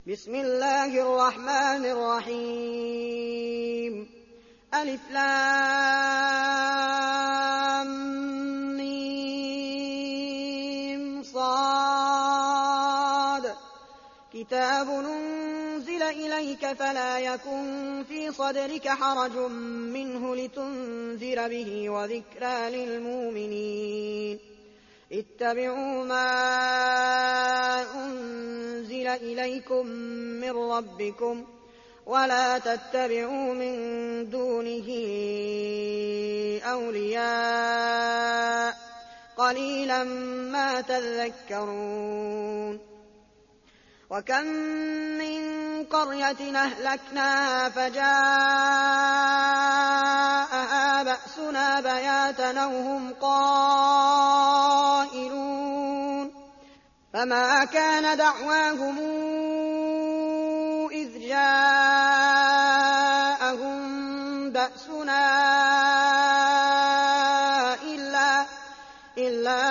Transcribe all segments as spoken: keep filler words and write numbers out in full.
بسم الله الرحمن الرحيم ألف لام ميم صاد كتاب أنزل إليك فلا يكن في صدرك حرج منه لتنذر به وذكرى للمؤمنين اتبعوا ما أنزل إليكم من ربكم ولا تتبعوا من دونه أولياء قليلا ما تذكرون وكم من قرية أهلكناها فجاءها بأسنا بياتا وهم قائلون فما كان دعواهم إذ جاءهم بأسنا إلا, إلا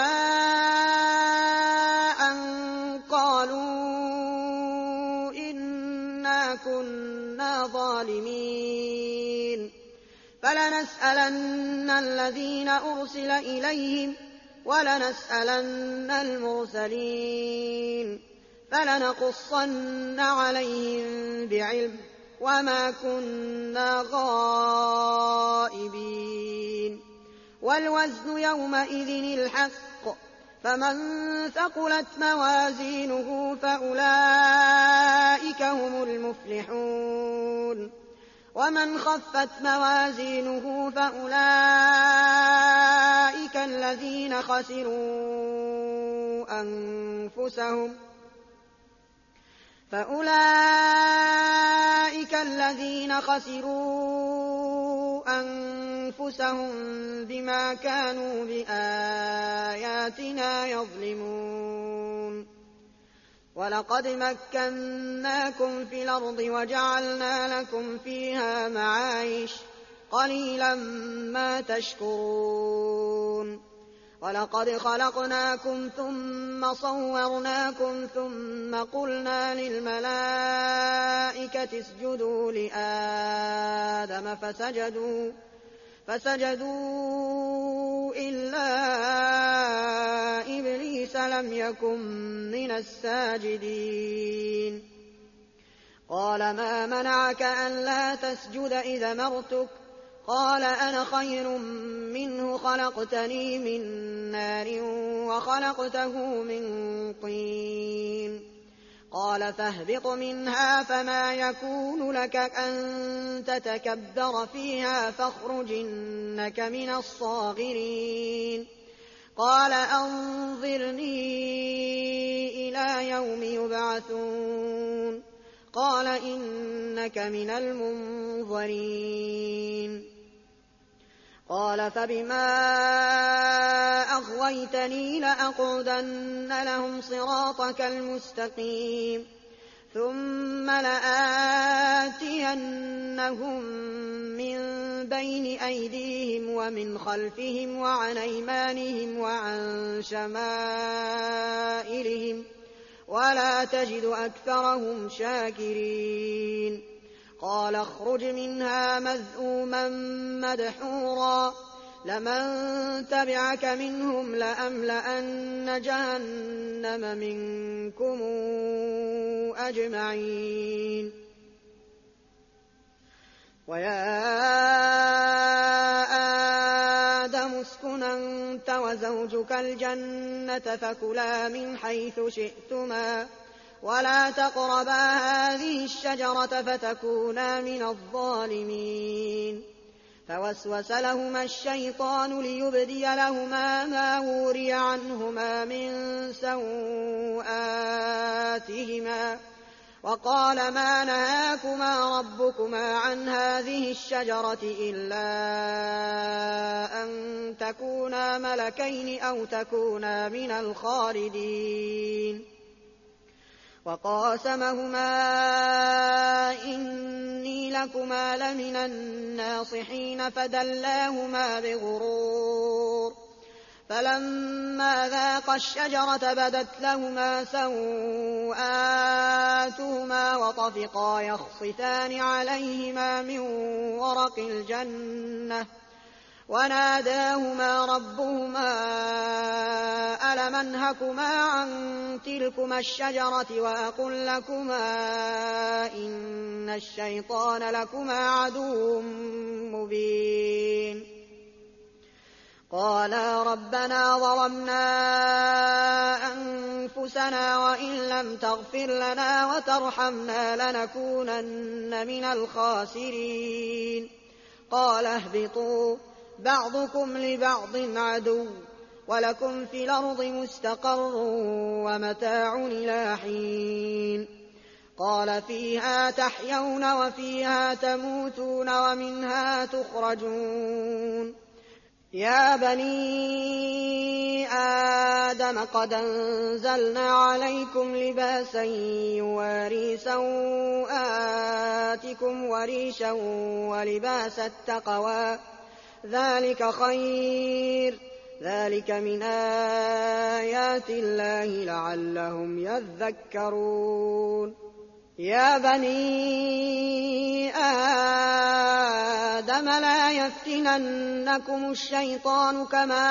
أن قالوا إنا كنا ظالمين فلنسألن الذين أرسل إليهم ولنسألن المرسلين فلنقصن عليهم بعلم وما كنا غائبين والوزن يومئذ الحق فمن ثقلت موازينه فأولئك هم المفلحون ومن خفت موازينه فأولئك الذين خسروا أنفسهم فأولئك الذين خسروا أنفسهم بما كانوا بآياتنا يظلمون ولقد مكناكم في الأرض وجعلنا لكم فيها معايش قليلا ما تشكرون ولقد خلقناكم ثم صورناكم ثم قلنا للملائكة اسجدوا لآدم فسجدوا فسجدوا إلا إبليس لم يكن من الساجدين قال ما منعك ألا تسجد إذا أمرتك قال أنا خير منه خلقتني من نار وخلقته من طين قال فاهبط منها فما يكون لك أن تتكبر فيها فاخرج إنك من الصاغرين قال أنظرني إلى يوم يبعثون قال إنك من المنظرين قال فبما أغويتني لأقعدن لهم صراطك المستقيم ثم لآتينهم من بين أيديهم ومن خلفهم وعن أيمانهم وعن شمائلهم ولا تجد أكثرهم شاكرين قال اخرج منها مذءوما مدحورا لمن تبعك منهم لأملأن جهنم منكم أجمعين ويا آدم اسكن أنت وزوجك الجنة فكلا من حيث شئتما ولا تقربا هذه الشجرة فتكونا من الظالمين فوسوس لهما الشيطان ليبدي لهما ما وري عنهما من سوآتهما وقال ما نهاكما ربكما عن هذه الشجرة إلا أن تكونا ملكين أو تكونا من الخالدين وقاسمهما إني لكما لمن الناصحين فدلاهما بغرور فلما ذاقا الشجرة بدت لهما سوآتهما وطفقا يخصفان عليهما من ورق الجنة وناداهما ربهما ألم أنهكما عن تلكما الشجرة وأقل لكما إن الشيطان لكما عدو مبين قالا ربنا ظلمنا أنفسنا وإن لم تغفر لنا وترحمنا لنكونن من الخاسرين قال اهبطوا بعضكم لبعض عدو ولكم في الأرض مستقر ومتاع إلى حين قال فيها تحيون وفيها تموتون ومنها تخرجون يا بني آدم قد أنزلنا عليكم لباسا يواري سوآتكم وريشا ولباس التقوى ذلك خير ذلك من آيات الله لعلهم يذكرون يا بني آدم لا يفتننكم الشيطان كما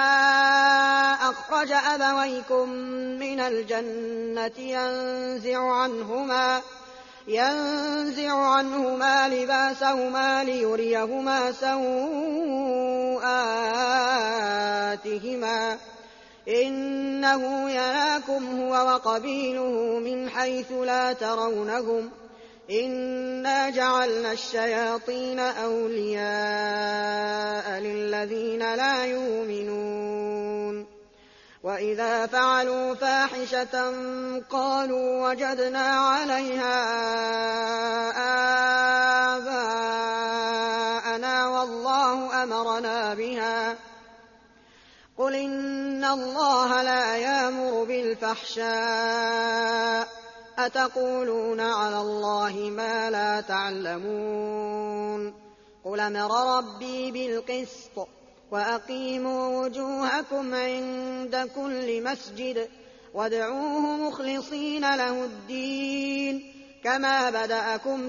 أخرج أبويكم من الجنة ينزع عنهما ينزع عنهما لباسهما ليريهما سوآتهما إنه يراكم هو وقبيله من حيث لا ترونهم إنا جعلنا الشياطين أولياء للذين لا يؤمنون وإذا فعلوا فاحشة قالوا وجدنا عليها آباءنا والله أمرنا بها قل إن الله لا يأمر بالفحشاء أتقولون على الله ما لا تعلمون قل أمر ربي بالقسط وأقيموا وجوهكم عند كل مسجد وادعوه مخلصين له الدين كما بدأكم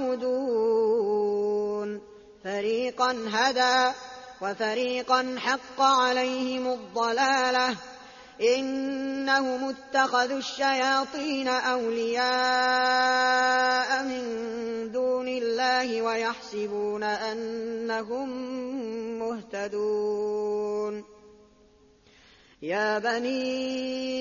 تعودون فريقا هدى وفريقا حق عليهم الضلالة إنهم اتخذوا الشياطين أولياء من دون الله ويحسبون أنهم مهتدون يا بني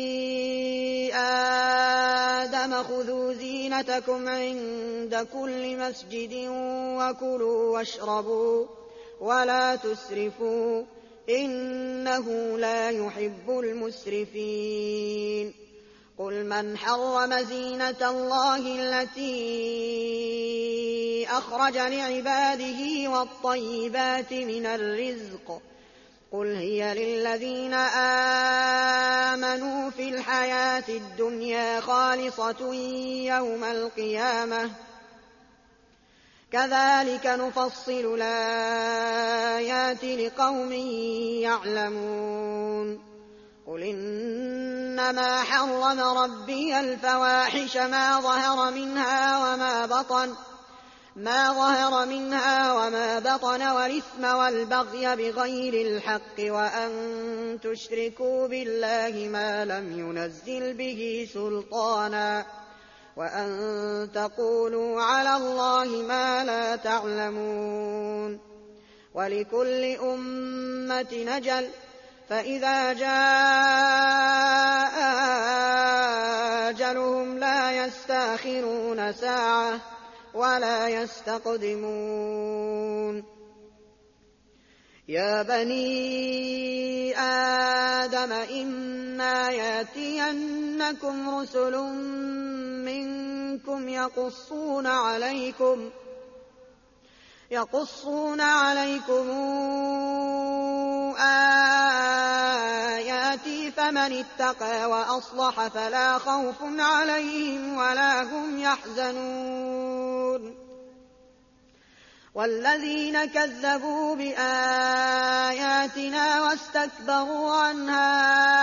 آدم خذوا زينتكم عند كل مسجد وكلوا واشربوا ولا تسرفوا إنه لا يحب المسرفين قل من حرم زينة الله التي أخرج لعباده والطيبات من الرزق قل هي للذين آمنوا في الحياة الدنيا خالصة يوم القيامة كذلك نفصل الآيات لقوم يعلمون قل إنما حرم ربي الفواحش ما ظهر منها وما بطن ما ظهر منها وما بطن والإثم والبغي بغير الحق وأن تشركوا بالله ما لم ينزل به سلطانا وأن تقولوا على الله ما لا تعلمون ولكل أمة نجل فإذا جاء أجلهم لا يستأخرون ساعة ولا يستقدمون يا بني آدم إما يأتينكم رسل منكم يقصون عليكم يقصون عليكم آياتي فمن اتقى وأصلح فلا خوف عليهم ولا هم يحزنون والذين كذبوا بآياتنا واستكبروا عنها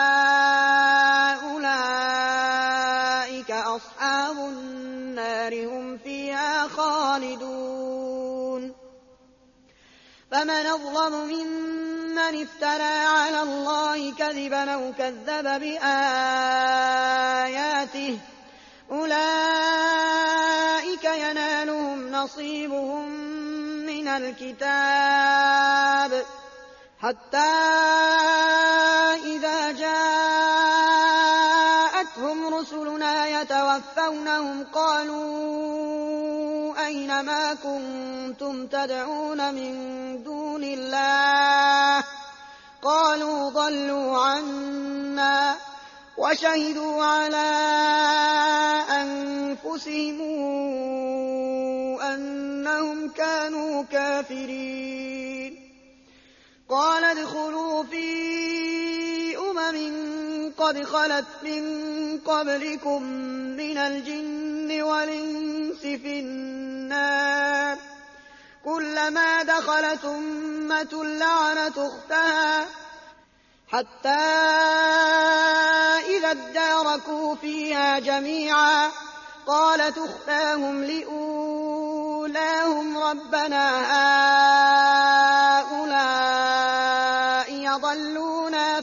أولئك أصحاب النار هم فيها خالدون فمن أظلم ممن افترى على الله كذبا أو كذب بآياته أولئك ينالهم نصيبهم من الكتاب حتى إذا جاءتهم رسلنا يتوفونهم قالوا أين ما كنتم تدعون من دون الله قالوا ضلوا عنا وشهدوا على أنفسهم أنهم كانوا كافرين قال ادخلوا في أمم قد خلت من قبلكم من الجن والإنس في النار كلما دخلت أمة لعنت أختها حتى إذا اداركوا فيها جميعا قالت أختاهم لأولاهم ربنا هؤلاء يضلونا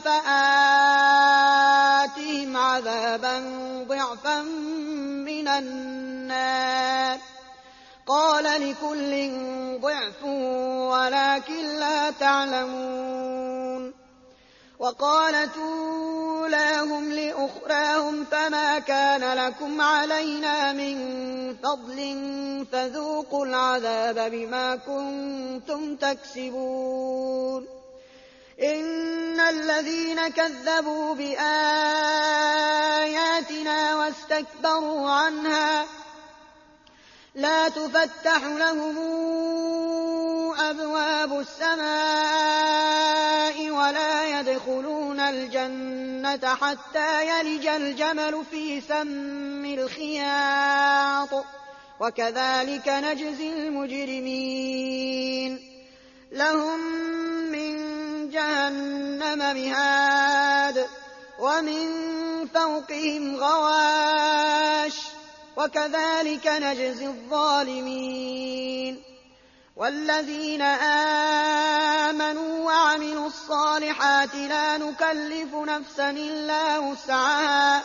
فآتهم عذابا ضعفا من النار قال لكل ضعف ولكن لا تعلمون وقالت أولاهم لأخراهم فما كان لكم علينا من فضل فذوقوا العذاب بما كنتم تكسبون إن الذين كذبوا بآياتنا واستكبروا عنها لا تفتح لهم أبواب السماء ولا يدخلون الجنة حتى يلج الجمل في سم الخياط وكذلك نجزي المجرمين لهم من جهنم مهاد ومن فوقهم غواش وكذلك نجزي الظالمين والذين آمنوا وعملوا الصالحات لا نكلف نفسا إلا وسعها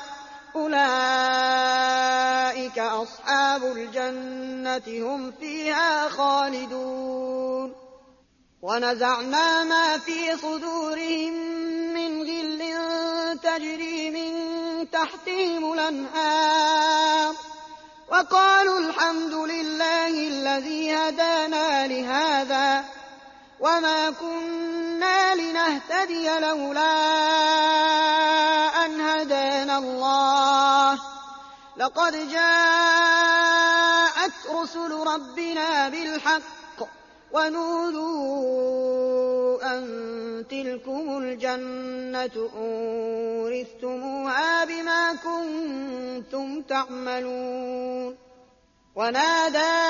أولئك أصحاب الجنة هم فيها خالدون ونزعنا ما في صدورهم من غل تجري من تحتهم الأنهار وقالوا الحمد لله الذي هدانا لهذا وما كنا لنهتدي لولا أن هدانا الله لقد جاءت رسل ربنا بالحق ونودوا أن تلكم الجنة أورثتموها بما كنتم تعملون ونادى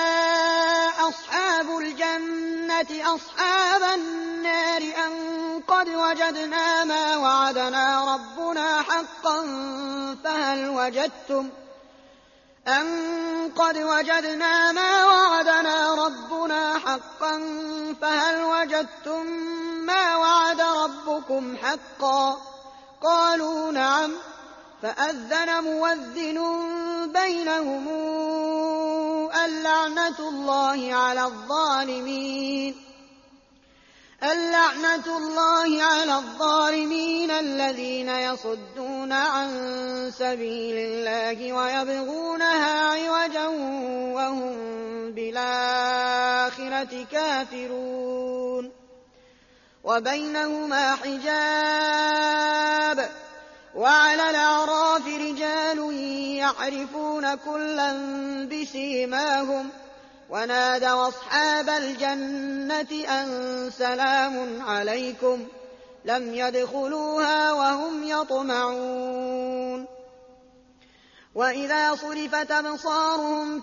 أصحاب الجنة أصحاب النار أن قد وجدنا ما وعدنا ربنا حقا فهل وجدتم أن قد وجدنا ما وعدنا ربنا حقا فهل وجدتم ما وعد ربكم حقا قالوا نعم فأذن مؤذن بينهم اللعنة الله على الظالمين اللعنة الله على الظالمين الذين يصدون عن سبيل الله ويبغونها عوجا وهم بالآخرة كافرون وبينهما حجاب وعلى الأعراف رجال يعرفون كلا بسيماهم ونادوا أصحاب الجنة أن سلام عليكم لم يدخلوها وهم يطمعون وإذا صرفت أبصارهم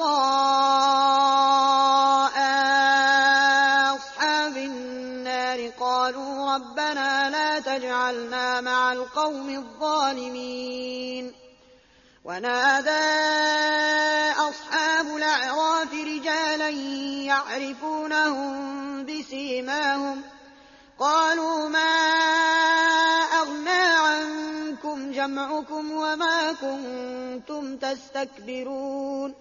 تلقاء أصحاب النار قالوا ربنا لا تجعلنا مع القوم الظالمين. ونادى أصحاب الأعراف رجالا يعرفونهم بسيماهم قالوا ما أغنى عنكم جمعكم وما كنتم تستكبرون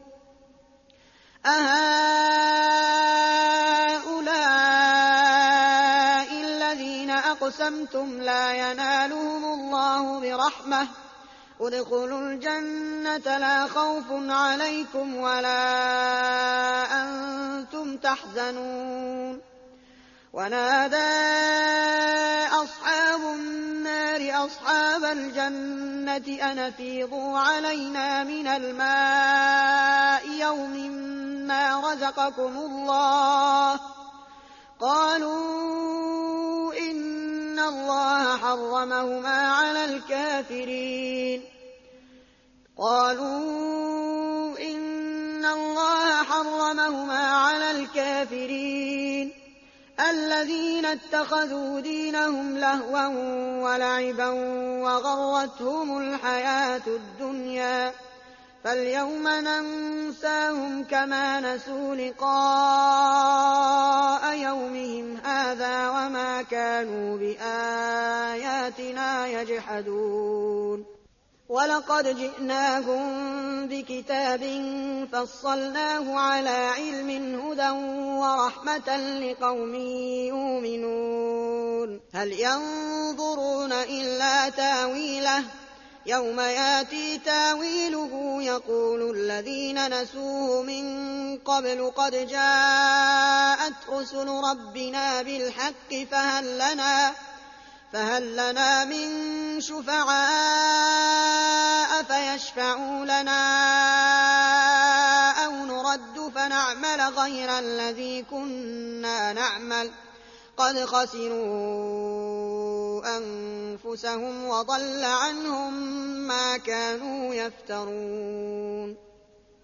أهؤلاء الذين أقسمتم لا ينالهم الله برحمة ادخلوا الجنة لا خوف عليكم ولا أنتم تحزنون. ونادى أصحاب النار أصحاب الجنة أن أفيضوا علينا من الماء يوم ما رزقكم الله قالوا إن الله حرمهما على الكافرين قالوا إن الله حرمهما على الكافرين الذين اتخذوا دينهم لهوا ولعبا وغرتهم الحياة الدنيا فاليوم ننساهم كما نسوا لقاء يومهم هذا وما كانوا بآياتنا يجحدون. ولقد جئناهم بكتاب فصلناه على علم هدى ورحمة لقوم يؤمنون. هل ينظرون إلا تاويله يوم ياتي تاويله يقول الذين نسوه من قبل قد جاءت رسل ربنا بالحق فهل لنا فهل لنا من شفعاء فيشفعوا لنا أو نرد فنعمل غير الذي كنا نعمل قد خسروا أنفسهم وضل عنهم ما كانوا يفترون.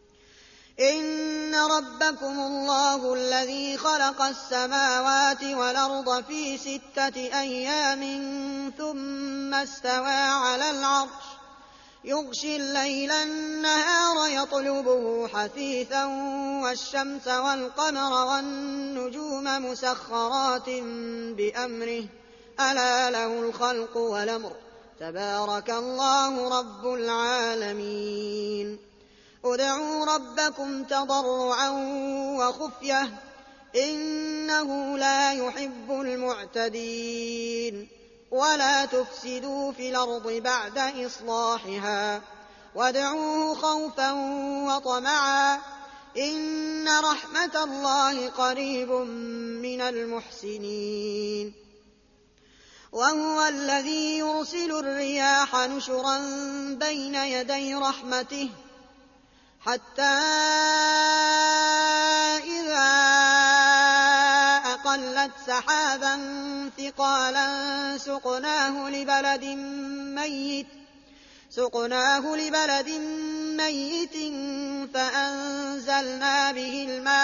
إن ربكم الله الذي خلق السماوات والأرض في ستة أيام ثم استوى على العرش يغشي الليل النهار يطلبه حثيثا والشمس والقمر والنجوم مسخرات بأمره ألا له الخلق والأمر تبارك الله رب العالمين. ادعوا ربكم تضرعا وخفية إنه لا يحب المعتدين. ولا تفسدوا في الأرض بعد إصلاحها وادعوه خوفا وطمعا إن رحمة الله قريب من المحسنين. وهو الذي يرسل الرياح نشرا بين يدي رحمته حتى إذا أقلت سحابا ثقالا سقناه لبلد ميت سقناه لبلد ميت فأنزلنا به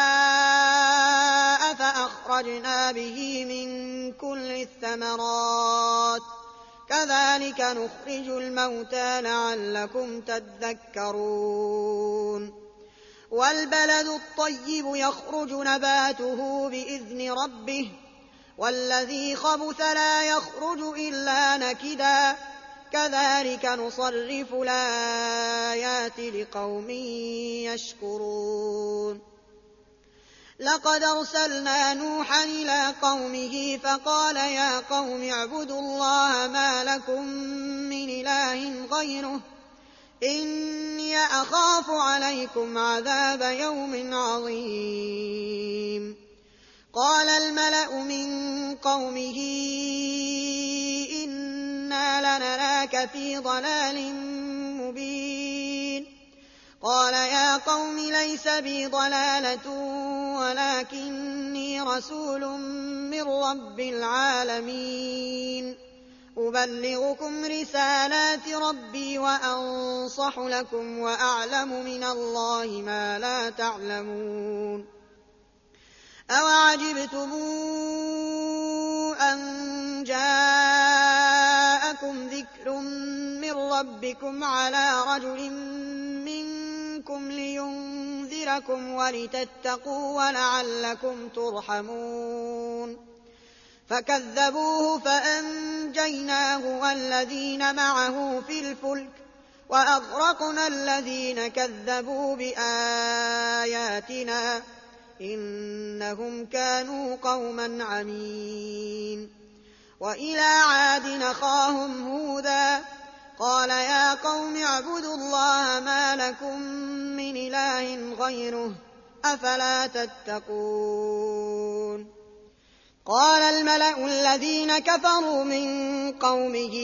الماء فأخرجنا به من كل الثمرات كذلك نخرج الموتى لعلكم تذكرون. والبلد الطيب يخرج نباته بإذن ربه والذي خبث لا يخرج إلا نكدا كذلك نصرف الآيات لقوم يشكرون. لقد أرسلنا نوحا إلى قومه فقال يا قوم اعبدوا الله ما لكم من إله غيره إني أخاف عليكم عذاب يوم عظيم. قال الملأ من قومه إنا لنراك في ضلال مبين. قال يا قوم ليس بي ضلالة ولكني رسول من رب العالمين أبلغكم رسالات ربي وأنصح لكم وأعلم من الله ما لا تعلمون أوعجبتم أن جاءكم ذكر من ربكم على رجل منكم لينذركم ولتتقوا ولعلكم ترحمون فكذبوه فأنجيناه والذين معه في الفلك وأغرقنا الذين كذبوا بآياتنا إنهم كانوا قوما عمين وإلى عاد أخاهم هودا قال يا قوم اعبدوا الله ما لكم من إله غيره أفلا تتقون قال الملأ الذين كفروا من قومه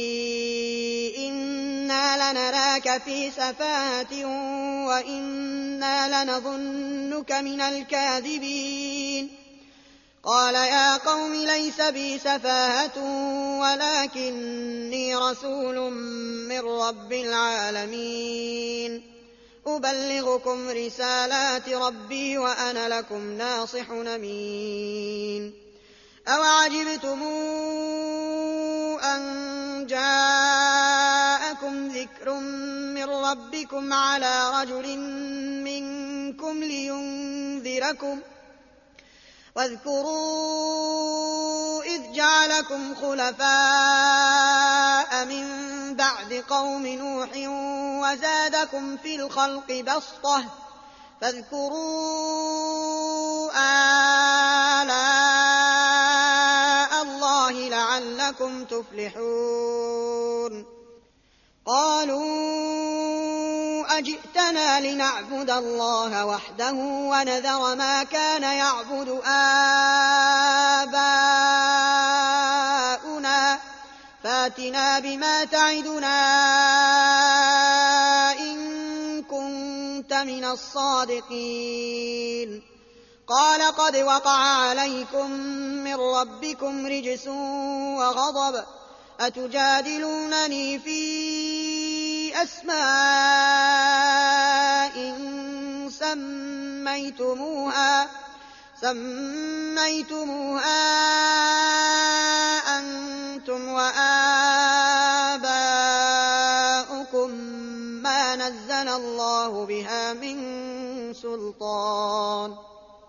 إنا لنراك في سفاهة وإنا لنظنك من الكاذبين قال يا قوم ليس بي سفاهة ولكني رسول من رب العالمين أبلغكم رسالات ربي وأنا لكم ناصح أمين أوعجبتم أن جاءكم ذكر من ربكم على رجل منكم لينذركم واذكروا إذ جعلكم خلفاء من بعد قوم نوح وزادكم في الخلق بسطة فاذكروا آلاء الله لعلكم تفلحون قالوا أجئتنا لنعبد الله وحده ونذر ما كان يعبد آباؤنا فاتنا بما تعدنا إن كنت من الصادقين قال قد وقع عليكم من ربكم رجس وغضب أتجادلونني في أسماء سميتموها سميتموها أنتم وآباؤكم ما نزل الله بها من سلطان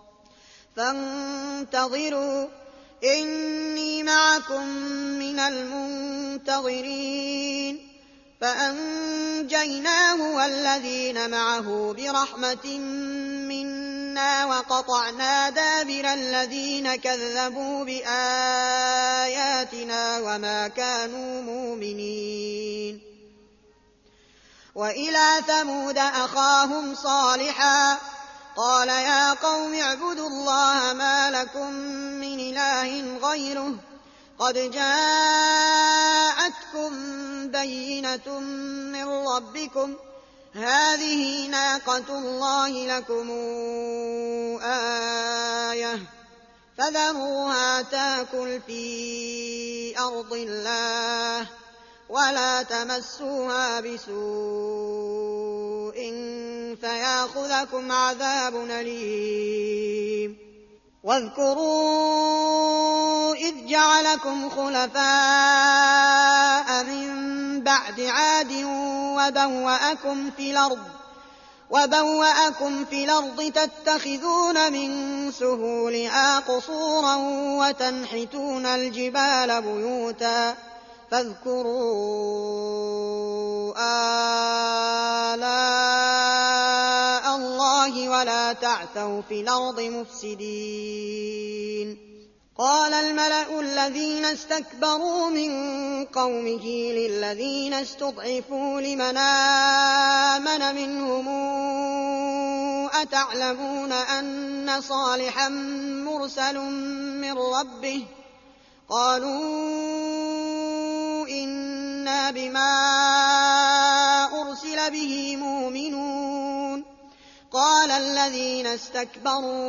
فانتظروا إني معكم من المنتظرين فأنجيناه والذين معه برحمة منا وقطعنا دابر الذين كذبوا بآياتنا وما كانوا مؤمنين وإلى ثمود أخاهم صالحا قال يا قوم اعبدوا الله ما لكم من إله غيره قد جاءتكم بينة من ربكم هذه ناقة الله لكم آية فذروها تاكل في أرض الله ولا تمسوها بسوء فياخذكم عذاب أليم واذكروا إذ جعلكم خلفاء من بعد عاد وبوأكم في الأرض وبوأكم في الأرض تتخذون من سهولها قصورا وتنحتون الجبال بيوتا فاذكروا آلاء الله ولا تعثوا في الأرض مفسدين قال الملأ الذين استكبروا من قومه للذين استضعفوا لمن آمن منهم أتعلمون أن صالحا مرسل من ربه قالوا إنا بما أرسل به مؤمنون قال الذين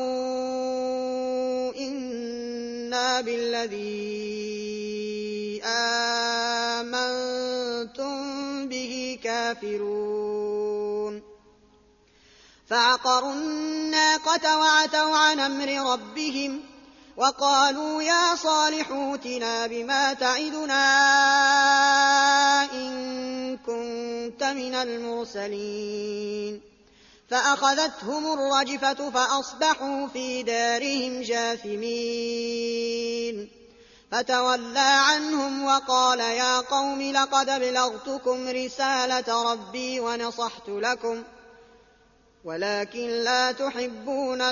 استكبروا إنا بالذي آمنتم به كافرون فعقروا الناقة وعتوا عن أمر ربهم وقالوا يا صالح ائتنا بما تعدنا إن كنت من المرسلين فأخذتهم الرجفة فأصبحوا في دارهم جاثمين فتولى عنهم وقال يا قوم لقد أبلغتكم رسالة ربي ونصحت لكم ولكن لا تحبون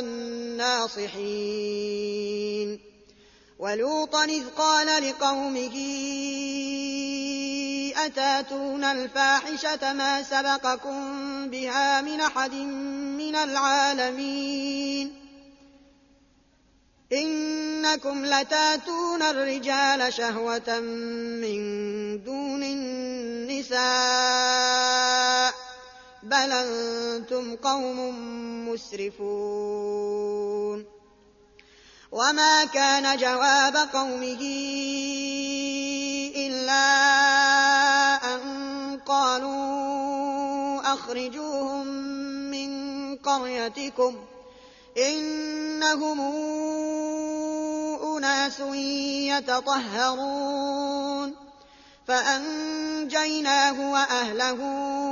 الناصحين ولوطا إذ قال لقومه أتاتون الفاحشة ما سبقكم بها من أحد من العالمين إنكم لتاتون الرجال شهوة من دون النساء بل أنتم قوم مسرفون وما كان جواب قومه إلا أن قالوا أخرجوهم من قريتكم إنهم أناس يتطهرون فأنجيناه وأهله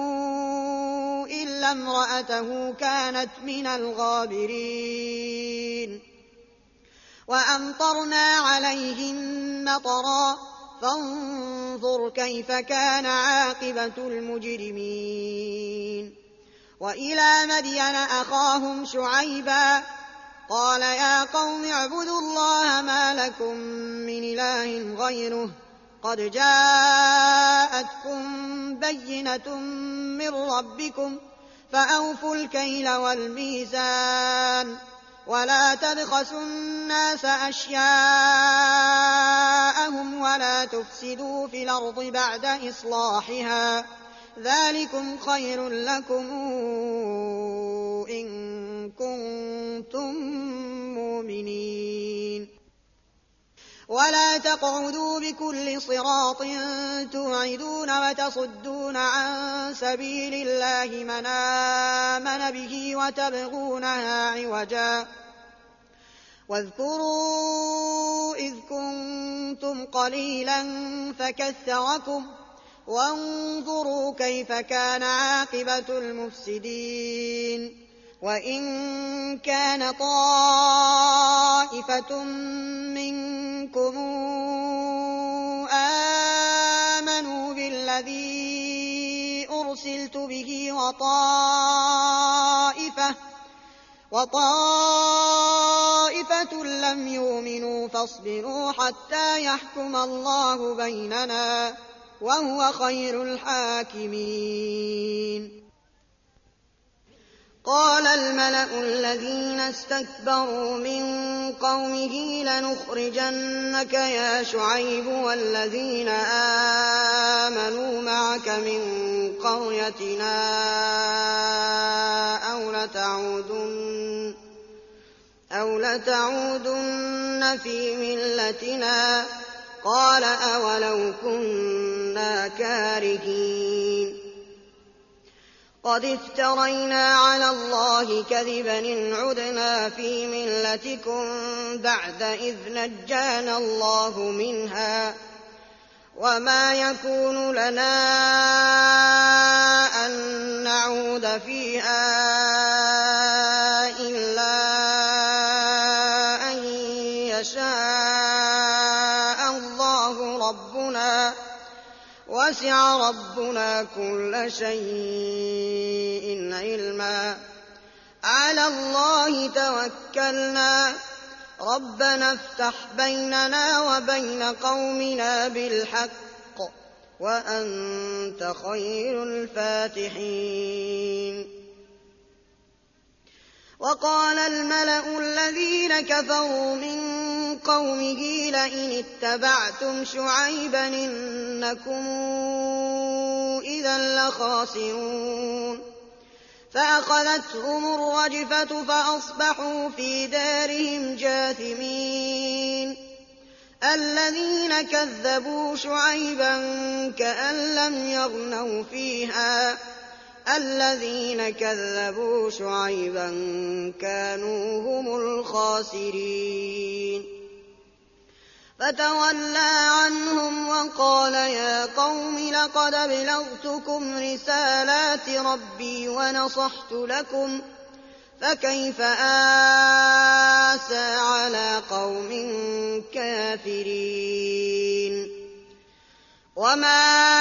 إلا امرأته كانت من الغابرين وأمطرنا عليهم مطرا فانظر كيف كان عاقبة المجرمين وإلى مدين أخاهم شعيبا قال يا قوم اعبدوا الله ما لكم من إله غيره قد جاءتكم بينة من ربكم فأوفوا الكيل والميزان ولا تبخسوا الناس أشياءهم ولا تفسدوا في الأرض بعد إصلاحها ذلكم خير لكم إن كنتم مؤمنين ولا تقعدوا بكل صراط توعدون وتصدون عن سبيل الله من آمن به وتبغونها عوجا واذكروا إذ كنتم قليلا فكثركم وانظروا كيف كان عاقبة المفسدين وإن كان طائفة منكم آمنوا بالذي أرسلت به وطائفة, وطائفة لم يؤمنوا فاصبروا حتى يحكم الله بيننا وهو خير الحاكمين قال الملأ الذين استكبروا من قومه لنخرجنك يا شعيب والذين آمنوا معك من قريتنا أو لتعودن, أو لتعودن في ملتنا قال أولو كنا كارهين قد افترينا على الله كذبا إن عدنا في ملتكم بعد إذ نجانا الله منها وما يكون لنا أن نعود فيها إلا أن يشاء الله ربنا وسع ربنا كل شيء علما على الله توكلنا ربنا افتح بيننا وبين قومنا بالحق وأنت خير الفاتحين وقال الملأ الذين كفروا من قومه لئن اتبعتم شعيبا إنكم إذا لخاسرون فأخذتهم الرجفة فأصبحوا في دارهم جاثمين الذين كذبوا شعيبا كأن لم يغنوا فيها الذين كذبوا شعيبا كانوا هم الخاسرين فتولى عنهم وقال يا قوم لقد أبلغتكم رسالات ربي ونصحت لكم فكيف آسى على قوم كافرين وما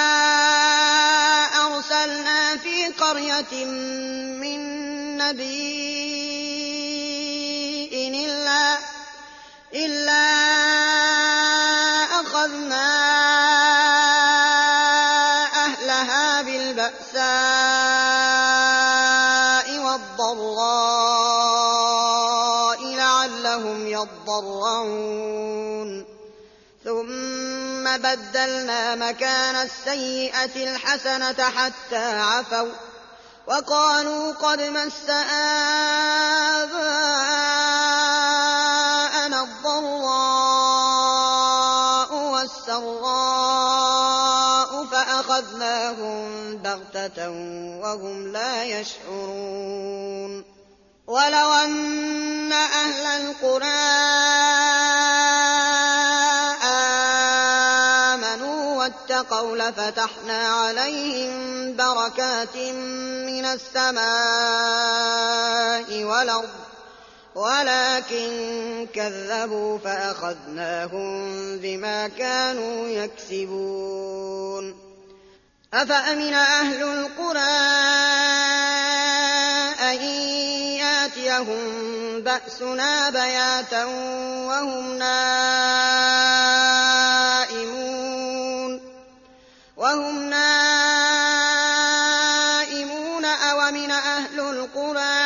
أرسلنا في قرية من نبي إلا, إلا أخذنا أهلها بالبأساء والضراء لعلهم يضرعون ثم بدلنا مكان السيئة الحسنة حتى عفوا وقالوا قد مس آباءنا الضراء والسراء فأخذناهم بغتة وهم لا يشعرون ولو أن أهل القرى واتقوا لفتحنا عليهم بركات من السماء والأرض ولكن كذبوا فأخذناهم بما كانوا يكسبون أفأمن أهل القرى أن يأتيهم بأسنا بياتا وهم نائمون وهم نائمون أومن أهل القرى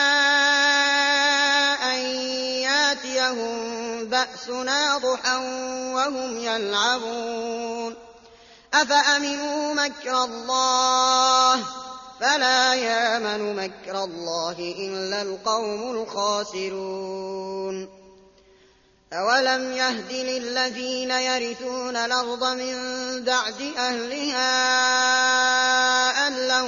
أن يأتيهم بأسنا ضحى وهم يلعبون أفأمنوا مكر الله فلا يأمن مكر الله إلا القوم الخاسرون أولم يهد للذين يرثون الأرض من بعد أهلها أن لو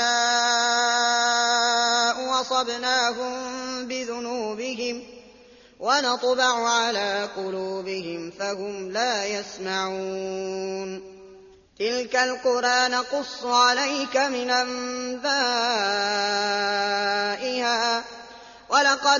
نشاء وصبناهم بذنوبهم ونطبع على قلوبهم فهم لا يسمعون تلك القرى نقص عليك من أنبائها ولقد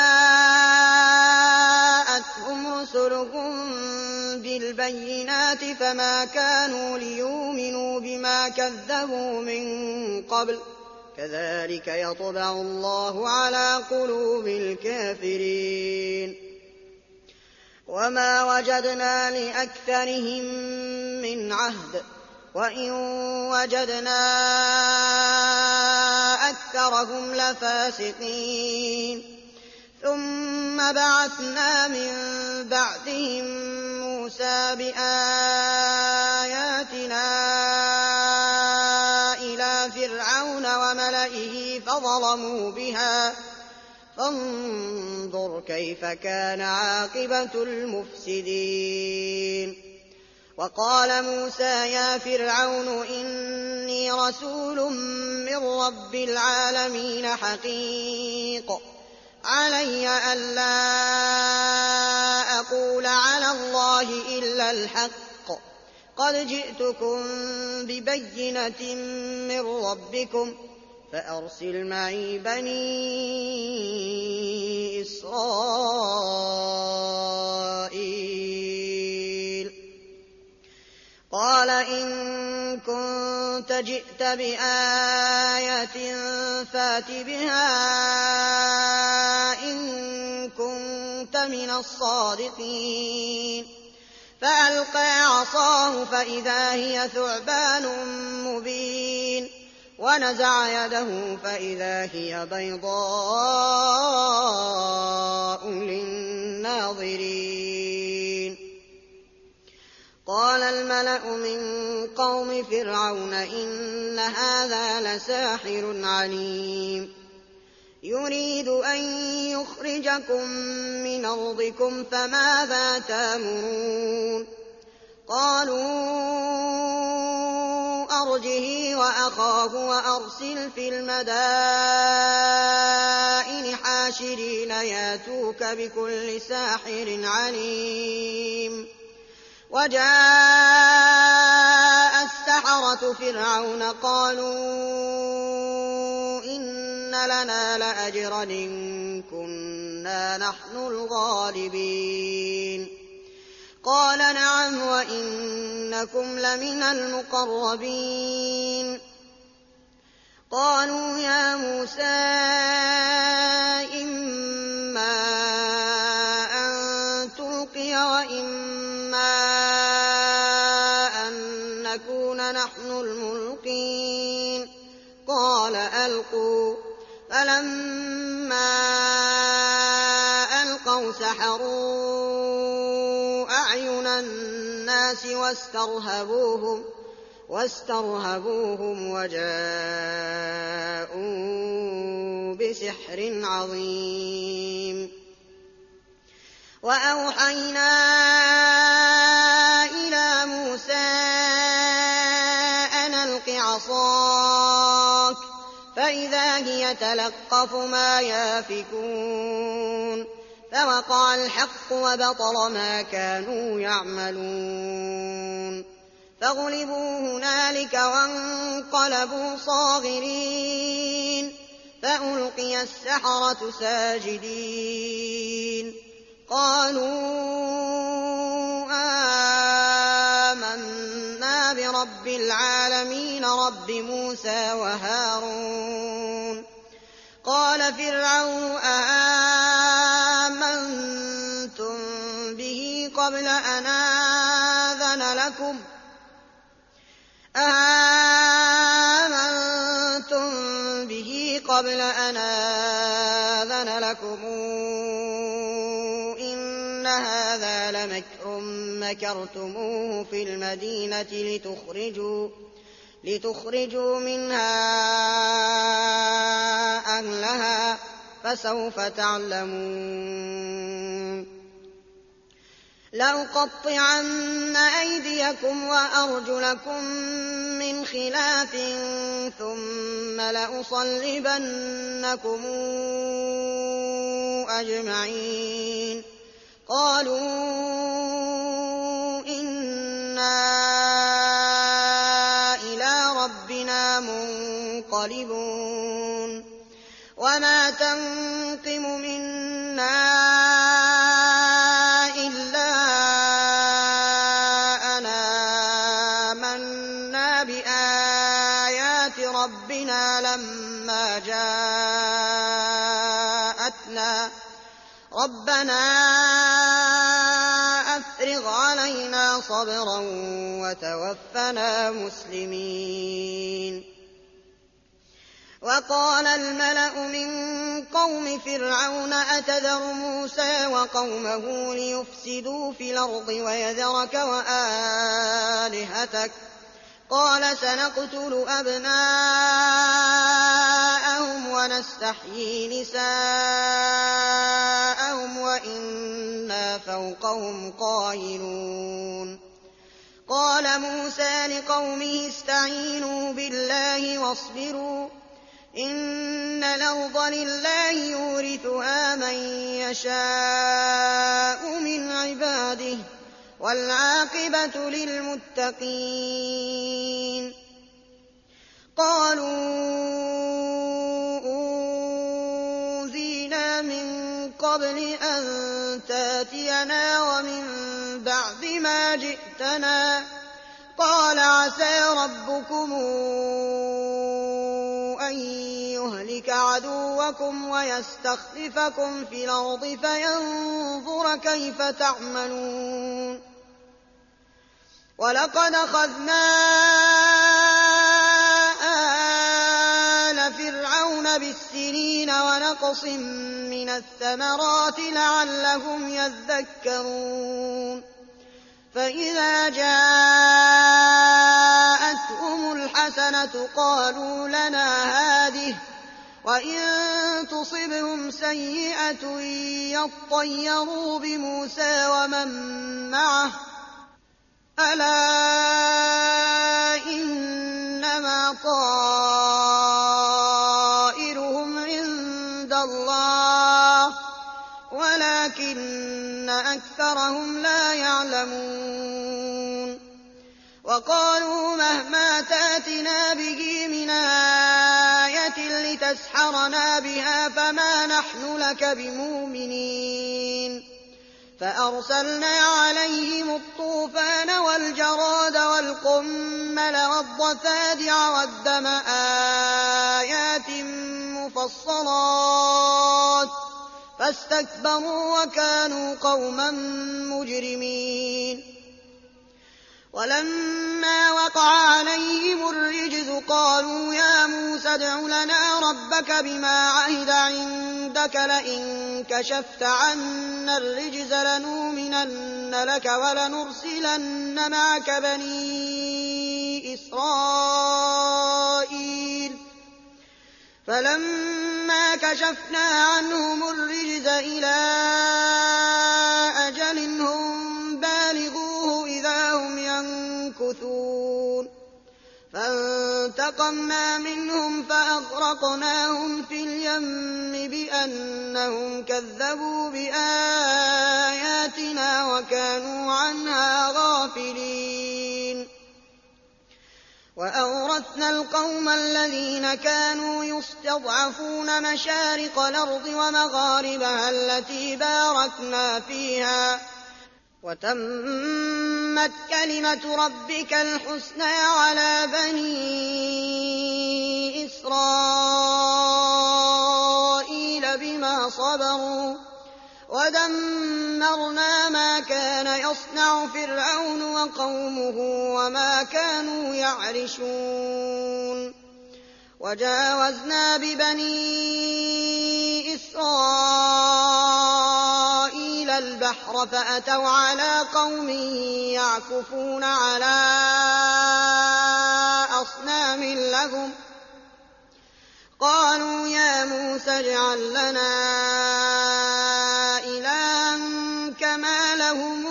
جاءتهم رسلهم بالبينات فما كانوا ليؤمنوا بما كذبوا من قبل كذلك يطبع الله على قلوب الكافرين وما وجدنا لأكثرهم من عهد وإن وجدنا أكثرهم لفاسقين ثم بعثنا من بعدهم موسى بآياتنا إلى فرعون وملئه فظلموا بها فانظر كيف كان عاقبة المفسدين وقال موسى يا فرعون إني رسول من رب العالمين حقيق علي ألا أقول على الله إلا الحق قد جئتكم ببينة من ربكم فأرسل معي بني إسرائيل قال إن كنت جئت بآية فات بها إن كنت من الصادقين فألقى عصاه فإذا هي ثعبان مبين ونزع يده فإذا هي بيضاء للناظرين قال الملأ من قوم فرعون إن هذا لساحر عليم يريد أن يخرجكم من أرضكم فماذا تأمرون قالوا أرجه وأخاه وأرسل في المدائن حاشرين ياتوك بكل ساحر عليم وجاء السحرة فرعون قالوا إن لنا لأجرا إن كنا نحن الغالبين قال نعم وإنكم لمن المقربين قالوا يا موسى إما أن تلقي وإما أن نكون نحن الملقين قال ألقوا فلما ألقوا سحروا أعين الناس واسترهبوهم واسترهبوهم وجاءوا بسحر عظيم وأوحينا إلى موسى أن ألق عصاك فإذا هي تلقف ما يافكون فوقع الحق وبطل ما كانوا يعملون فغلبوا هنالك وانقلبوا صاغرين فألقي السحرة ساجدين قالوا آمنا برب العالمين رب موسى وهارون قال فرعون آمنتم به قبل أن آذن لكم آمنتم به قبل أن آذن لكم إن هذا لمكر مكرتموه في المدينة لتخرجوا لتخرجوا منها أهلها فسوف تعلمون لأقطعن أيديكم وأرجلكم من خلاف ثم لأصلبنكم أجمعين قالوا إنا إلى ربنا منقلبون وما تنقم منا إلا أن آمنا بآيات ربنا لما جاءتنا ربنا أفرغ علينا صبرا وتوفنا مسلمين وقال الملأ من قوم فرعون أتذر موسى وقومه ليفسدوا في الأرض ويذرك وآلهتك قال سنقتل أبناءهم ونستحيي نساءهم وإنا فوقهم قاهرون قال موسى لقومه استعينوا بالله واصبروا إن الأرض لله يورثها من يشاء من عباده والعاقبة للمتقين قالوا أوذينا من قبل أن تاتينا ومن بعد ما جئتنا قال عسى ربكم أن يهلك عدوكم ويستخلفكم في الأرض فينظر كيف تعملون ولقد أخذنا آل فرعون بالسنين ونقص من الثمرات لعلهم يذكرون فإذا جاءتهم الحسنة قالوا لنا هذه وإن تصبهم سيئة يطيروا بموسى ومن معه ألا إنما طائرهم عند الله ولكن أكثرهم لا يعلمون وقالوا مهما تأتنا به من آية لتسحرنا بها فما نحن لك بمؤمنين فأرسلنا عليهم الطوفان والجراد والقمل والضفادع والدم آيات مفصلات فاستكبروا وكانوا قوما مجرمين ولما وقع عليهم الرجز قالوا يا موسى ادع لنا ربك بما عهد عندك لئن كشفت عنا الرجز لنؤمنن لك ولنرسلن معك بني إسرائيل فلما كشفنا عنهم الرجز إلى أجل هم بالغوه إذا هم ينكثون فانتقمنا منهم فأغرقناهم في اليم بأنهم كذبوا بآياتنا وكانوا عنها غافلين وأورثنا القوم الذين كانوا يستضعفون مشارق الأرض ومغاربها التي باركنا فيها وتمت كلمة ربك الحسنى على بني إسرائيل بما صبروا ودمرنا ما كان يصنع فرعون وقومه وما كانوا يعرشون وجاوزنا ببني إسرائيل البحر فأتوا على قوم يعكفون على أصنام لهم قالوا يا موسى اجعل لنا إلها كما لهم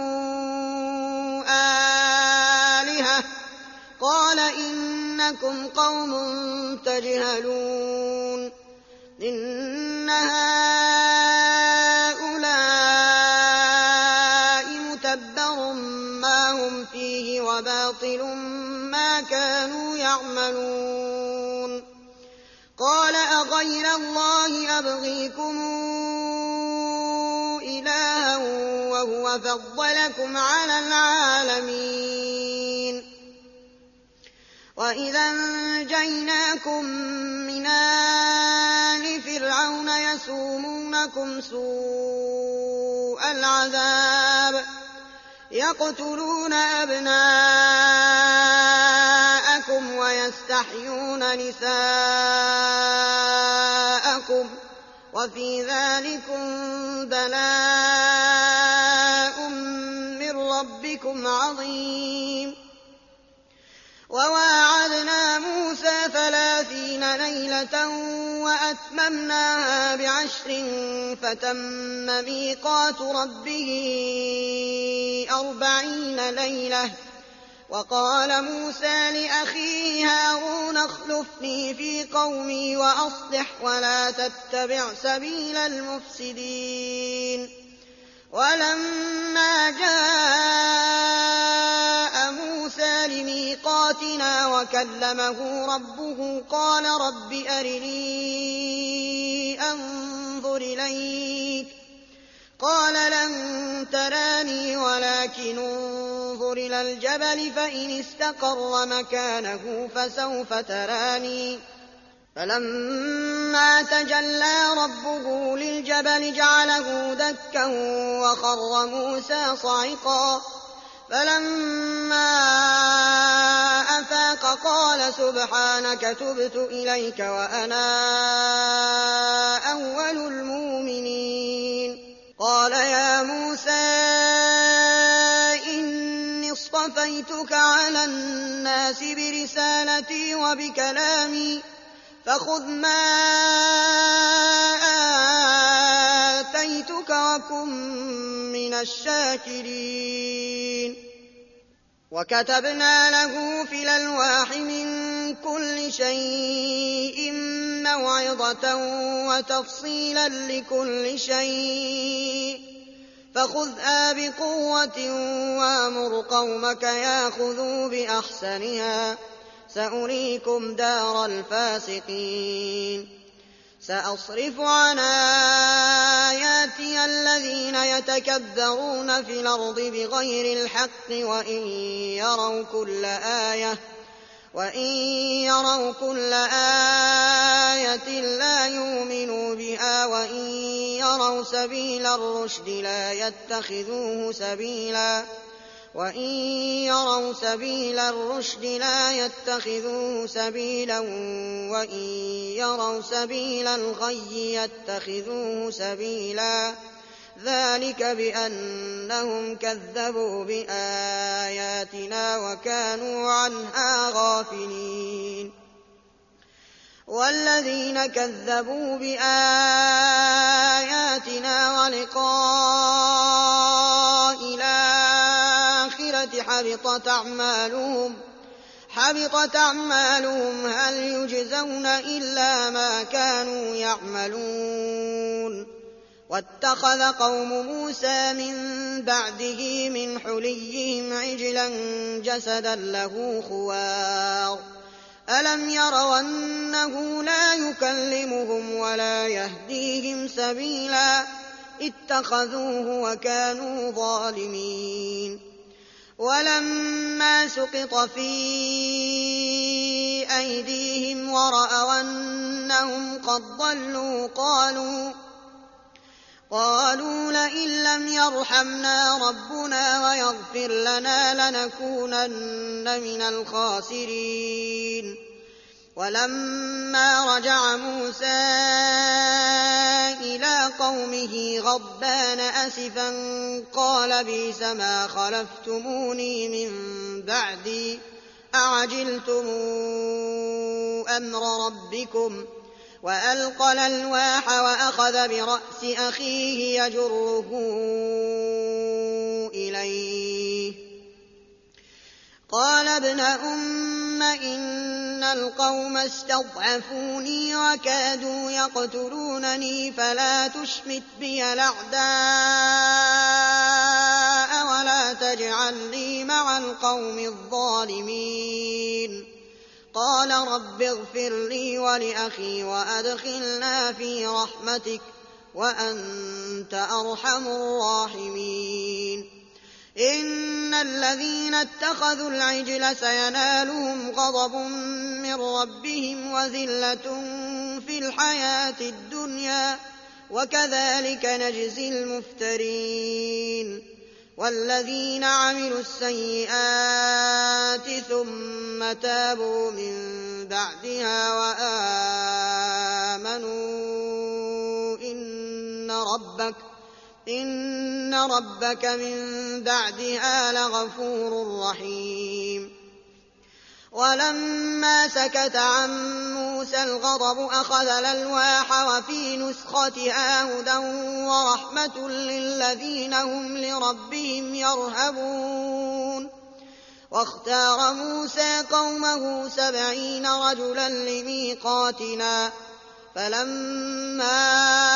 آلهة قال إنكم قوم تجهلون إن هؤلاء متبر ما هم فيه وباطل ما كانوا يعملون قال أغير الله أبغيكم إلها وهو فضلكم على العالمين وإذا أنجيناكم من آل فرعون يسومونكم سوء العذاب يقتلون أبناءكم ويستحيون نساءكم وفي ذلكم بلاء من ربكم عظيم وواعدنا موسى ثلاثين ليلة وأتممناها بعشر فتم ميقات ربه أربعين ليلة وقال موسى لأخيه هارون اخلفني في قومي وأصلح ولا تتبع سبيل المفسدين ولما جاء موسى لميقاتنا وكلمه ربه قال رب أرني أنظر إليك قال لن تراني ولكن انظر إلى الجبل فإن استقر مكانه فسوف تراني فلما تجلى ربه للجبل جعله دكا وخر موسى صعقا فلما أفاق قال سبحانك تبت إليك وأنا أول المؤمنين قال يا موسى إني اصطفيتك على الناس برسالتي وبكلامي فخذ ما آتيتك وكن من الشاكرين وكتبنا له في الألواح من كل شيء موعظة وتفصيلا لكل شيء فخذها بقوة وأمر قومك ياخذوا بأحسنها سأريكم دار الفاسقين سأصرف عن آياتي الذين يتكبرون في الأرض بغير الحق وإن يروا كل آية وإن يروا كل آية لا يؤمنوا بها وإن يروا سبيل الرشد لا يتخذوه سبيلا وإن يروا سبيل الرشد لا يتخذوه سبيلا وإن يروا سبيل الغي يتخذوه سبيلا ذلك بأنهم كذبوا بآياتنا وكانوا عنها غافلين والذين كذبوا بآياتنا ولقاء الآخرة حبطت أعمالهم حبطت أعمالهم هل يجزون إلا ما كانوا يعملون واتخذ قوم موسى من بعده من حليهم عجلا جسدا له خوار ألم يروا أنه لا يكلمهم ولا يهديهم سبيلا اتخذوه وكانوا ظالمين ولما سقط في أيديهم ورأوا أنهم قد ضلوا قالوا قالوا لئن لم يرحمنا ربنا ويغفر لنا لنكونن من الخاسرين ولما رجع موسى إلى قومه غضبان أسفا قال بئس ما خلفتموني من بعدي أعجلتم أمر ربكم وألقى الألواح وأخذ برأس أخيه يجره إليه قال ابن أم إن القوم استضعفوني وكادوا يقتلونني فلا تشمت بي الأعداء ولا تجعلني مع القوم الظالمين قال رب اغفر لي ولأخي وأدخلنا في رحمتك وأنت أرحم الراحمين إن الذين اتخذوا العجل سينالهم غضب من ربهم وذلة في الحياة الدنيا وكذلك نجزي المفترين والذين عملوا السيئات ثم تابوا من بعدها وآمنوا إن ربك إن ربك من بعدها لغفور رحيم ولما سكت عن موسى الغضب أخذ الألواح وفي نسختها هدى ورحمة للذين هم لربهم يرهبون واختار موسى قومه سبعين رجلا لميقاتنا فلما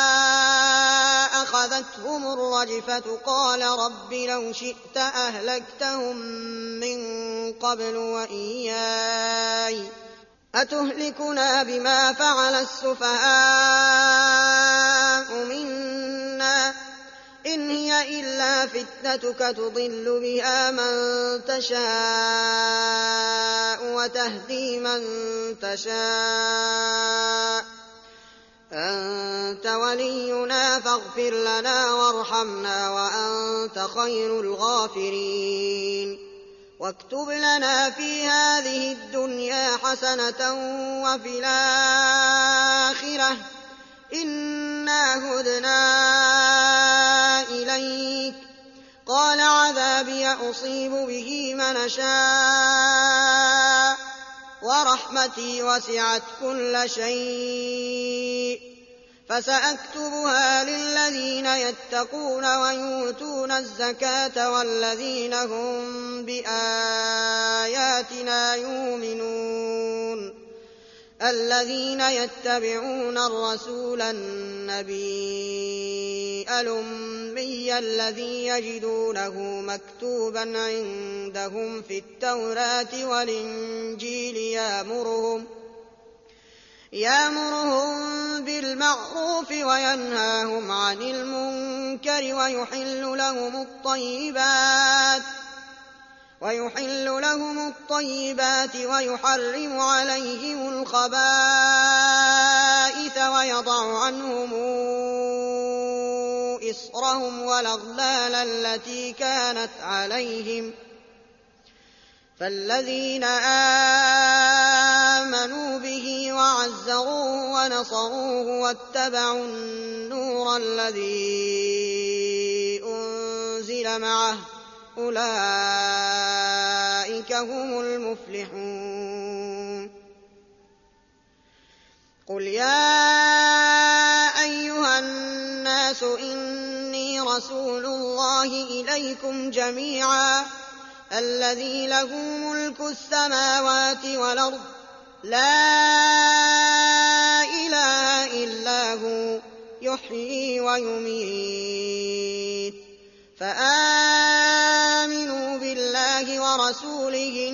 أخذتهم الرجفة قال رب لو شئت أهلكتهم من قبل وإياي أتهلكنا بما فعل السفهاء منا إن هي إلا فتنتك تضل بها من تشاء وتهدي من تشاء أنت ولينا فاغفر لنا وارحمنا وأنت خير الغافرين واكتب لنا في هذه الدنيا حسنة وفي الآخرة إنا هدنا إليك قال عذابي أصيب به من شاء ورحمتي وسعت كل شيء فسأكتبها للذين يتقون ويؤتون الزكاة والذين هم بآياتنا يؤمنون الذين يتبعون الرسول النبي الأمي الذي يجدونه مكتوبا عندهم في التوراة والإنجيل يأمرهم يأمرهم بالمعروف وينهاهم عن المنكر ويحل لهم الطيبات ويحل لهم الطيبات ويحرم عليهم الخبائث ويضع عنهم إصرهم والأغلال التي كانت عليهم فالذين آمنوا به وعزروه ونصروه واتبعوا النور الذي أنزل معه أولئك هم المفلحون قل يا أيها الناس إني رسول الله إليكم جميعا الذي له ملك السماوات والأرض لا إله إلا هو يحيي ويميت فآمنوا بالله ورسوله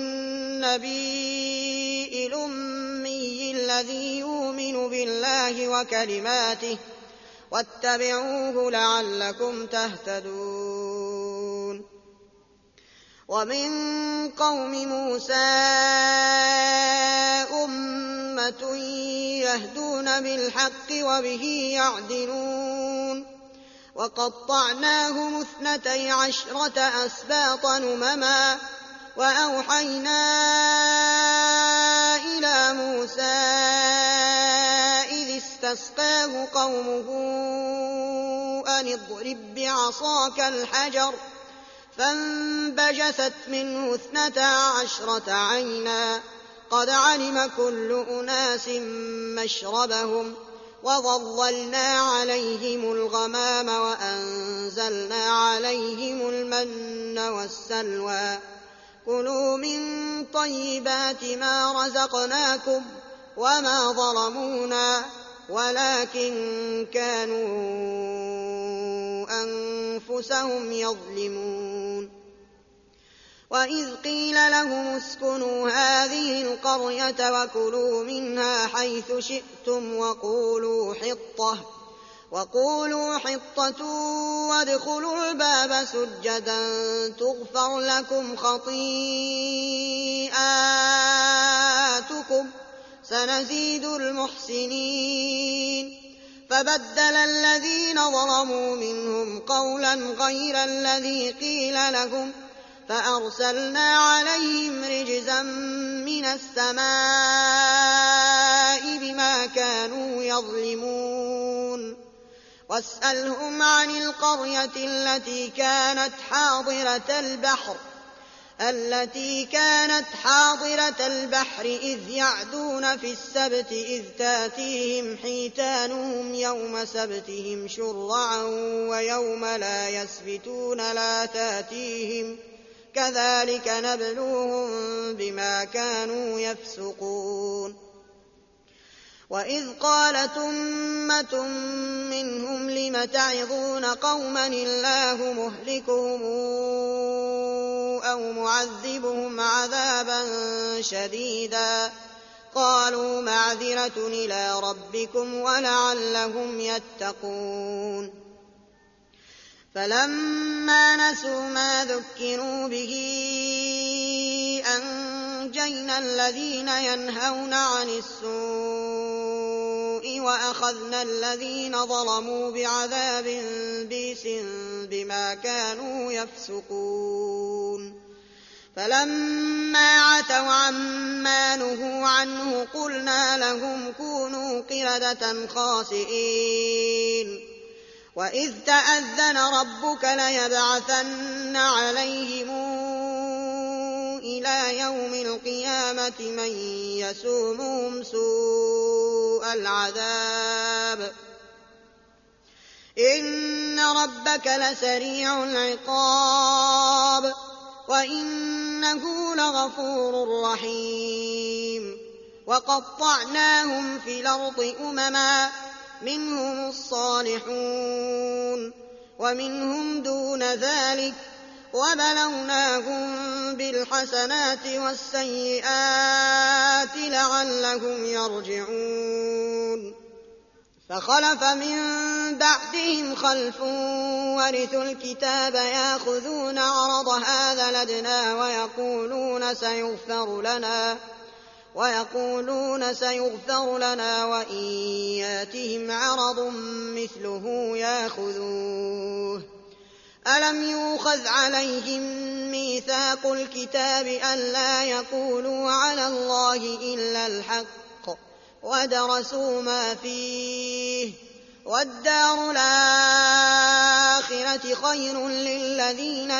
النبي الأمي الذي يؤمن بالله وكلماته واتبعوه لعلكم تهتدون ومن قوم موسى أمة يهدون بالحق وبه يعدلون وقطعناهم اثنتي عشرة أسباطا أمما وأوحينا إلى موسى إذ استسقاه قومه أن اضرب بعصاك الحجر فانبجست منه اثنتا عشرة عينا قد علم كل أناس مشربهم وظللنا عليهم الغمام وأنزلنا عليهم المن والسلوى كلوا من طيبات ما رزقناكم وما ظلمونا ولكن كانوا أنفسهم يظلمون وإذ قيل لهم اسكنوا هذه القرية وكلوا منها حيث شئتم وقولوا حطة وقولوا حطة وادخلوا الباب سجدا تغفر لكم خطيئاتكم سنزيد المحسنين فبدل الذين ظلموا منهم قولا غير الذي قيل لهم فأرسلنا عليهم رجزا من السماء بما كانوا يظلمون واسألهم عن القرية التي كانت حاضرة البحر التي كانت حاضرة البحر إذ يعدون في السبت إذ تاتيهم حيتانهم يوم سبتهم شرعا ويوم لا يسبتون لا تاتيهم كذلك نبلوهم بما كانوا يفسقون وإذ قالت أمة منهم لم تعظون قوما الله مهلكهم أو معذبهم عذابا شديدا قالوا معذرة إلى ربكم ولعلهم يتقون فلما نسوا ما ذكروا به أنجينا الذين ينهون عن السوء وأخذنا الذين ظلموا بعذاب بئس بما كانوا يفسقون فلما عتوا عما نهوا عنه قلنا لهم كونوا قردة خاسئين وإذ تأذن ربك ليبعثن عليهم إلى يوم القيامة من يسومهم سوء العذاب إن ربك لسريع العقاب وإنه لغفور رحيم وقطعناهم في الأرض أمما منهم الصالحون ومنهم دون ذلك وبلوناهم بالحسنات والسيئات لعلهم يرجعون فخلف من بعدهم خلف ورثوا الكتاب يأخذون عرض هذا الأدنى ويقولون سيغفر لنا ويقولون سيغفر لنا وإن ياتهم عرض مثله يأخذوه ألم يؤخذ عليهم ميثاق الكتاب ألا يقولوا على الله إلا الحق ودرسوا ما فيه والدار الآخرة خير للذين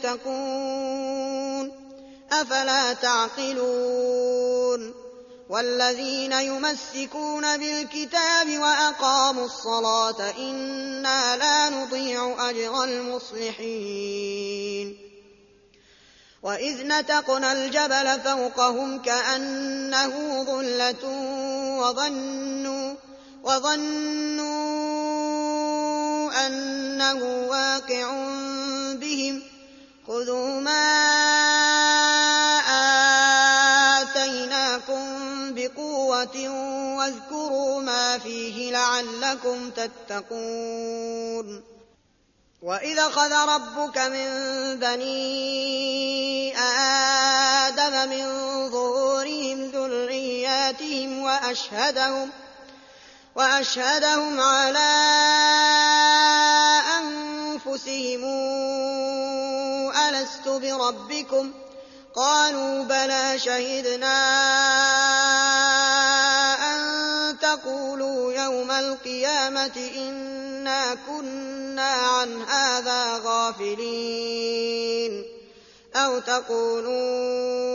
يتقون أفلا تعقلون والذين يمسكون بالكتاب وأقاموا الصلاة إنا لا نضيع أجر المصلحين وإذ نتقنا الجبل فوقهم كأنه ظلة وظنوا, وظنوا أنه واقع بهم خذوا ما آتيناكم بقوة واذكروا ما فيه لعلكم تتقون وإذ أخذ ربك من بني آدم من ظهورهم ذرياتهم وأشهدهم, وأشهدهم على أنفسهم ألست بربكم قالوا بلى شهدنا أن تقولوا يوم القيامة إنا كنا عن هذا غافلين أو تقولوا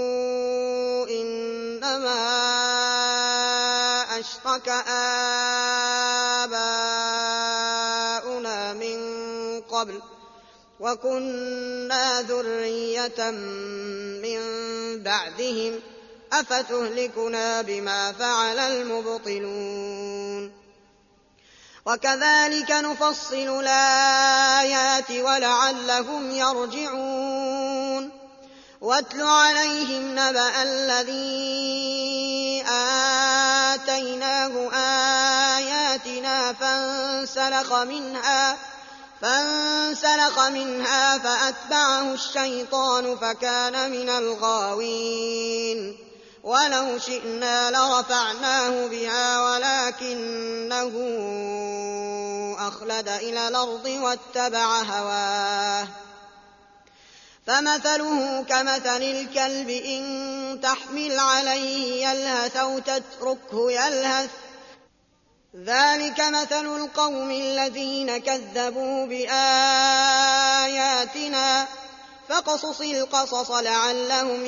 إنما أشرك آباؤنا من قبل وكنا ذرية من بعدهم أفتهلكنا بما فعل المبطلون وكذلك نفصل الآيات ولعلهم يرجعون واتل عليهم نبأ الذي آتيناه آياتنا فانسلخ منها فانسلخ منها فأتبعه الشيطان فكان من الغاوين ولو شئنا لرفعناه بها ولكنه أخلد إلى الأرض واتبع هواه فمثله كمثل الكلب إن تحمل عليه يلهث أو تتركه يلهث ذلك مثل القوم الذين كذبوا بآياتنا فاقصص القصص لعلهم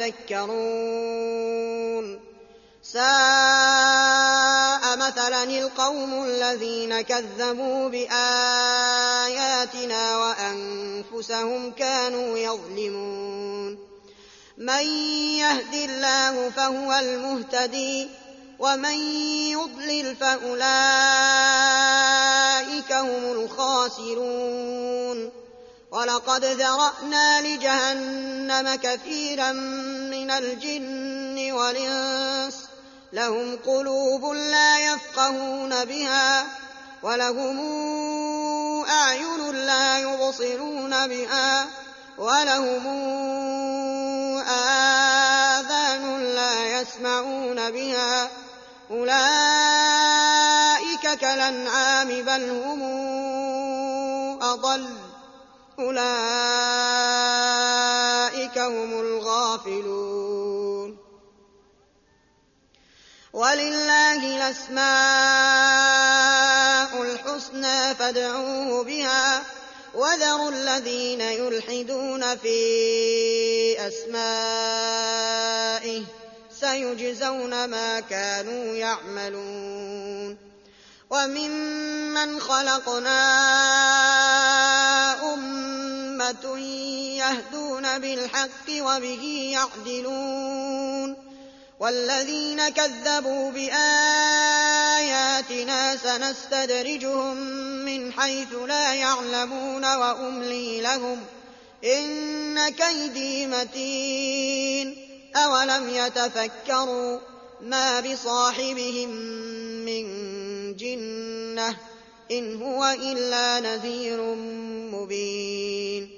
يتفكرون ساء مثلا القوم الذين كذبوا بآياتنا وأنفسهم كانوا يظلمون من يهد الله فهو المهتدي ومن يضلل فأولئك هم الخاسرون ولقد ذرأنا لجهنم كثيرا من الجن والإنس لهم قلوب لا يفقهون بها ولهم أعين لا يبصرون بها ولهم آذان لا يسمعون بها أولئك كالأنعام بل هم أضل أولئك هم الغافلون ولله الأسماء الحسنى فادعوه بها وذروا الذين يلحدون في أسمائه سيجزون ما كانوا يعملون. وممن خلقنا أمة يهدون بالحق وبه يعدلون والذين كذبوا بآياتنا سنستدرجهم من حيث لا يعلمون وأملي لهم إن كيدي متين. أولم يتفكروا ما بصاحبهم من جنة إن هو إلا نذير مبين.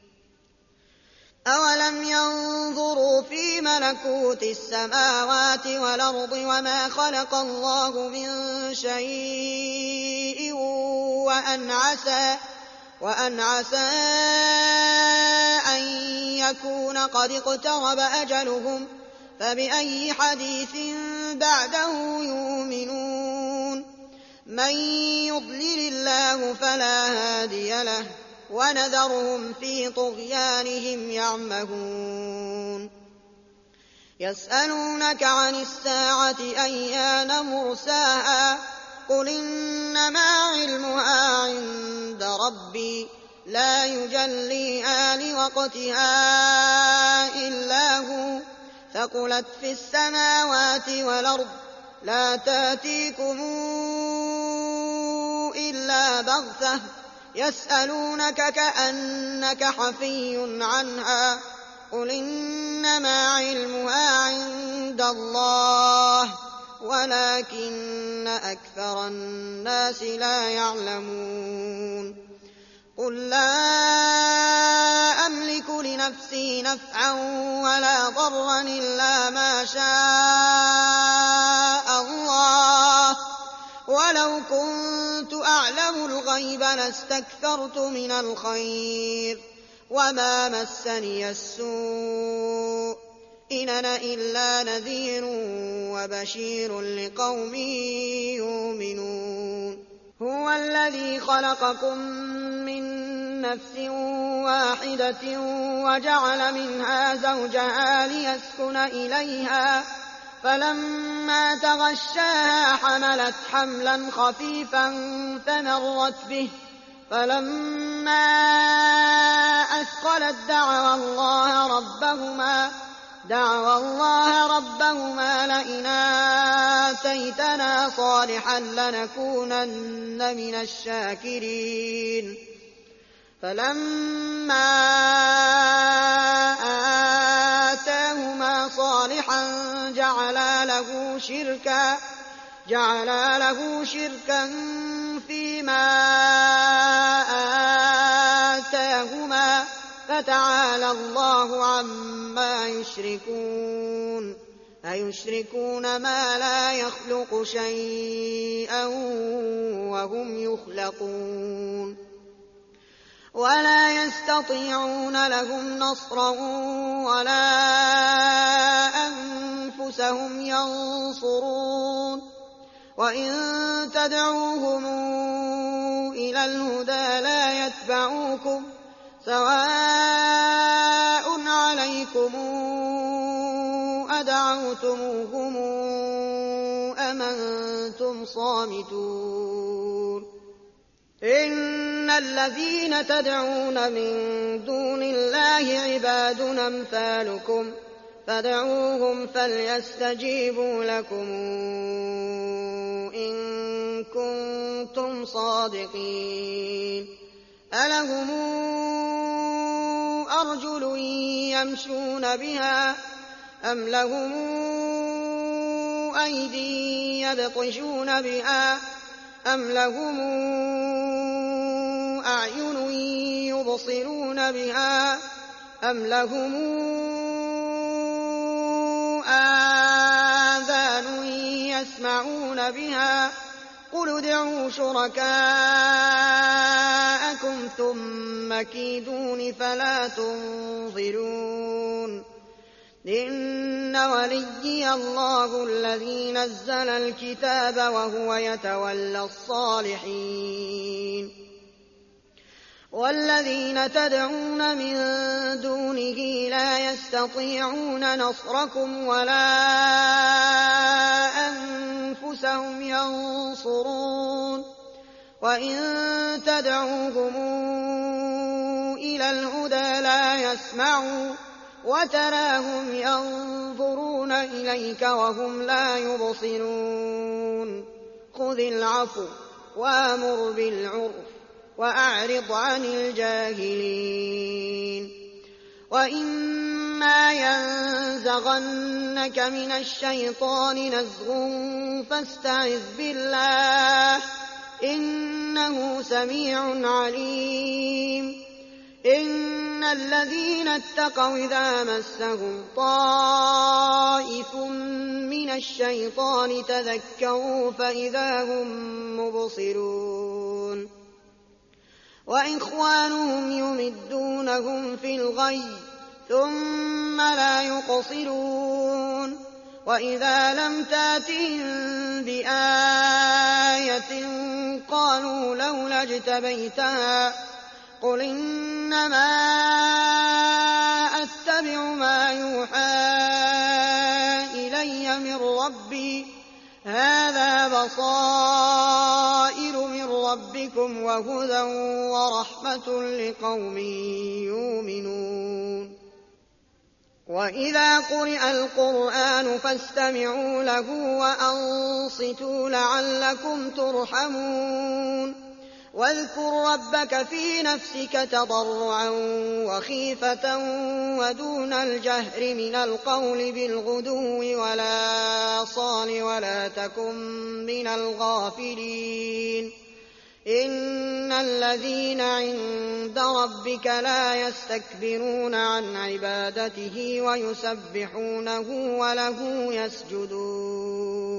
أولم ينظروا في ملكوت السماوات والأرض وما خلق الله من شيء وأن عسى, وأن عسى أن يكون قد اقترب أجلهم فبأي حديث بعده يؤمنون. من يضلل الله فلا هادي له ونذرهم في طغيانهم يعمهون. يسألونك عن الساعة أيان مرساها قل إنما علمها عند ربي لا يجليها لوقتها إلا هو ثقلت في السماوات والأرض لا تأتيكم إلا بغتة يسألونك كأنك حفي عنها قل إنما علمها عند الله ولكن أكثر الناس لا يعلمون. قل لا أملك لنفسي نفعا ولا ضرا إلا ما شاء الله ولو كنت أعلم الغيب لاستكثرت من الخير وما مسني السوء إن أنا إلا نذير وبشير لقوم يؤمنون. هو الذي خلقكم من نفس واحدة وجعل منها زوجها ليسكن إليها فلما تغشاها حملت حملا خفيفا فمرت به فلما أثقلت دعوا الله ربهما دعوا الله ربهما لئن آتيتنا صالحا لنكونن من الشاكرين. فلما آتاهما صالحا جعلا له شركا جعلا له شركا فيما آتاهما فتعالى الله عما يشركون. أيشركون ما لا يخلق شيئا وهم يخلقون ولا يستطيعون لهم نصرا ولا أنفسهم ينصرون. وإن تدعوهم إلى الهدى لا يتبعوكم سواء عليكم أدعوتموهم أم أنتم صامتون. إن الذين تدعون من دون الله عباد أمثالكم فادعوهم فليستجيبوا لكم إن كنتم صادقين. ألهم أرجل يمشون بها أم لهم أيدي يبطشون بها أم لهم أعين يبصرون بها أم لهم آذان يسمعون بها قل ادعوا شركاءكم ثم كيدون فلا تنظرون. إن وليي الله الذي نزل الكتاب وهو يتولى الصالحين والذين والذين تدعون من دونه لا يستطيعون نصركم ولا أنفسهم ينصرون وإن تدعوهم إلى الهدى لا يسمعوا وتراهم ينظرون إليك وهم لا يبصرون خذ العفو وأمر بالعرف وأعرض عن الجاهلين وإما ينزغنك من الشيطان نزغ فاستعذ بالله إنه سميع عليم إن الذين اتقوا إذا مسهم طائف من الشيطان تذكروا فإذا هم مبصرون وإخوانهم يمدونهم في الغي ثم لا يقصرون وإذا لم تأتهم بآية قالوا لولا اجتبيتها قل إنما أتبع ما يوحى إلي من ربي هذا بصائر من ربكم وهدى ورحمة لقوم يؤمنون وإذا قرئ القرآن فاستمعوا له وأنصتوا لعلكم ترحمون واذكر ربك في نفسك تضرعا وخيفة ودون الجهر من القول بالغدو ولا صال ولا تكن من الغافلين إن الذين عند ربك لا يستكبرون عن عبادته ويسبحونه وله يسجدون